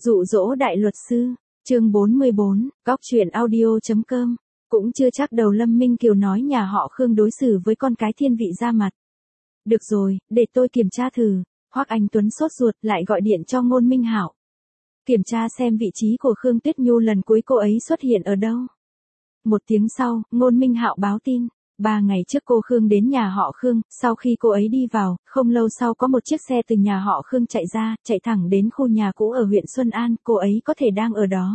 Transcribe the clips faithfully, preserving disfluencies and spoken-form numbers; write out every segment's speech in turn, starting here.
Dụ dỗ đại luật sư, chương bốn mươi bốn, góc truyện audio.com. Cũng chưa chắc đầu Lâm Minh Kiều nói nhà họ Khương đối xử với con cái thiên vị ra mặt. Được rồi, để tôi kiểm tra thử. Hoắc Anh Tuấn sốt ruột lại gọi điện cho Ngôn Minh Hạo. Kiểm tra xem vị trí của Khương Tuyết Nhu lần cuối cô ấy xuất hiện ở đâu. Một tiếng sau, Ngôn Minh Hạo báo tin. Ba ngày trước cô Khương đến nhà họ Khương, sau khi cô ấy đi vào, không lâu sau có một chiếc xe từ nhà họ Khương chạy ra, chạy thẳng đến khu nhà cũ ở huyện Xuân An, cô ấy có thể đang ở đó.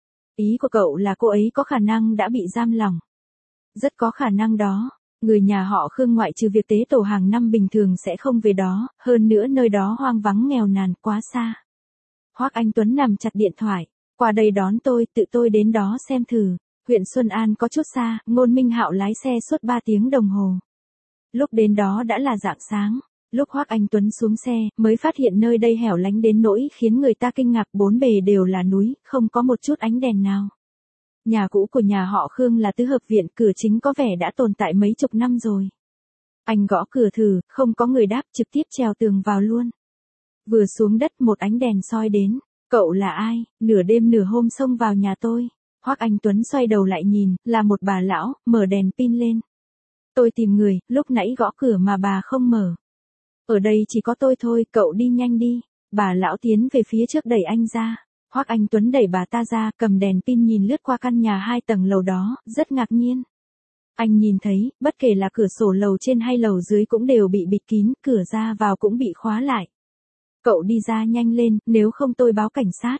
Ý của cậu là cô ấy có khả năng đã bị giam lỏng. Rất có khả năng đó. Người nhà họ Khương ngoại trừ việc tế tổ hàng năm bình thường sẽ không về đó, hơn nữa nơi đó hoang vắng nghèo nàn quá xa. Hoắc Anh Tuấn nằm chặt điện thoại, qua đây đón tôi, tự tôi đến đó xem thử. Huyện Xuân An có chút xa, Ngôn Minh Hạo lái xe suốt ba tiếng đồng hồ. Lúc đến đó đã là rạng sáng, lúc Hoắc Anh Tuấn xuống xe, mới phát hiện nơi đây hẻo lánh đến nỗi khiến người ta kinh ngạc, bốn bề đều là núi, không có một chút ánh đèn nào. Nhà cũ của nhà họ Khương là tứ hợp viện, cửa chính có vẻ đã tồn tại mấy chục năm rồi. Anh gõ cửa thử, không có người đáp, trực tiếp trèo tường vào luôn. Vừa xuống đất một ánh đèn soi đến, cậu là ai, nửa đêm nửa hôm xông vào nhà tôi. Hoắc Anh Tuấn xoay đầu lại nhìn, là một bà lão, mở đèn pin lên. Tôi tìm người, lúc nãy gõ cửa mà bà không mở. Ở đây chỉ có tôi thôi, cậu đi nhanh đi. Bà lão tiến về phía trước đẩy anh ra. Hoắc Anh Tuấn đẩy bà ta ra, cầm đèn pin nhìn lướt qua căn nhà hai tầng lầu đó, rất ngạc nhiên. Anh nhìn thấy, bất kể là cửa sổ lầu trên hay lầu dưới cũng đều bị bịt kín, cửa ra vào cũng bị khóa lại. Cậu đi ra nhanh lên, nếu không tôi báo cảnh sát.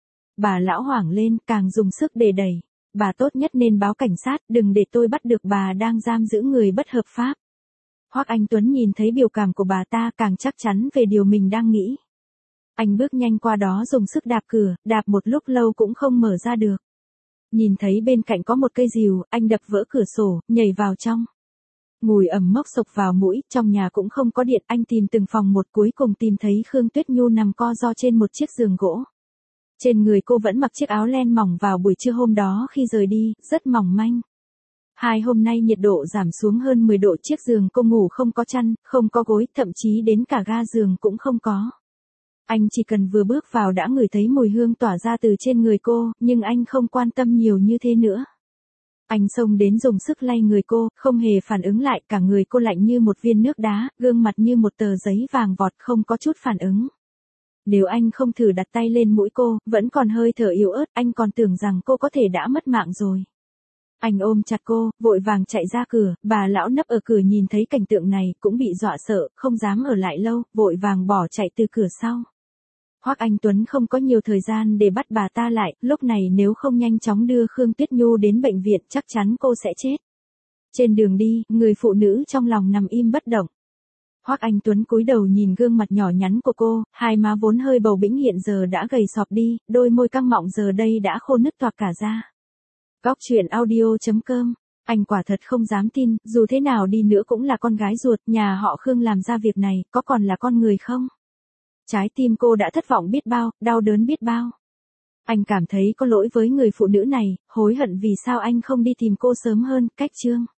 Bà lão hoảng lên, càng dùng sức để đẩy. Bà tốt nhất nên báo cảnh sát, đừng để tôi bắt được bà đang giam giữ người bất hợp pháp. Hoắc Anh Tuấn nhìn thấy biểu cảm của bà ta, càng chắc chắn về điều mình đang nghĩ. Anh bước nhanh qua đó dùng sức đạp cửa, đạp một lúc lâu cũng không mở ra được. Nhìn thấy bên cạnh có một cây rìu, anh đập vỡ cửa sổ, nhảy vào trong. Mùi ẩm mốc sộc vào mũi, trong nhà cũng không có điện, anh tìm từng phòng một, cuối cùng tìm thấy Khương Tuyết Nhu nằm co ro trên một chiếc giường gỗ. Trên người cô vẫn mặc chiếc áo len mỏng vào buổi trưa hôm đó khi rời đi, rất mỏng manh. Hai hôm nay nhiệt độ giảm xuống hơn mười độ, chiếc giường cô ngủ không có chăn, không có gối, thậm chí đến cả ga giường cũng không có. Anh chỉ cần vừa bước vào đã ngửi thấy mùi hương tỏa ra từ trên người cô, nhưng anh không quan tâm nhiều như thế nữa. Anh xông đến dùng sức lay người cô, không hề phản ứng lại, cả người cô lạnh như một viên nước đá, gương mặt như một tờ giấy vàng vọt, không có chút phản ứng. Nếu anh không thử đặt tay lên mũi cô, vẫn còn hơi thở yếu ớt, anh còn tưởng rằng cô có thể đã mất mạng rồi. Anh ôm chặt cô, vội vàng chạy ra cửa, bà lão nấp ở cửa nhìn thấy cảnh tượng này, cũng bị dọa sợ, không dám ở lại lâu, vội vàng bỏ chạy từ cửa sau. Hoắc Anh Tuấn không có nhiều thời gian để bắt bà ta lại, lúc này nếu không nhanh chóng đưa Khương Tuyết Nhu đến bệnh viện chắc chắn cô sẽ chết. Trên đường đi, người phụ nữ trong lòng nằm im bất động. Hoắc Anh Tuấn cúi đầu nhìn gương mặt nhỏ nhắn của cô, hai má vốn hơi bầu bĩnh hiện giờ đã gầy sọp đi, đôi môi căng mọng giờ đây đã khô nứt toạc cả ra. Góc truyện audio.com. Anh quả thật không dám tin, dù thế nào đi nữa cũng là con gái ruột, nhà họ Khương làm ra việc này, có còn là con người không? Trái tim cô đã thất vọng biết bao, đau đớn biết bao. Anh cảm thấy có lỗi với người phụ nữ này, hối hận vì sao anh không đi tìm cô sớm hơn, cách chương.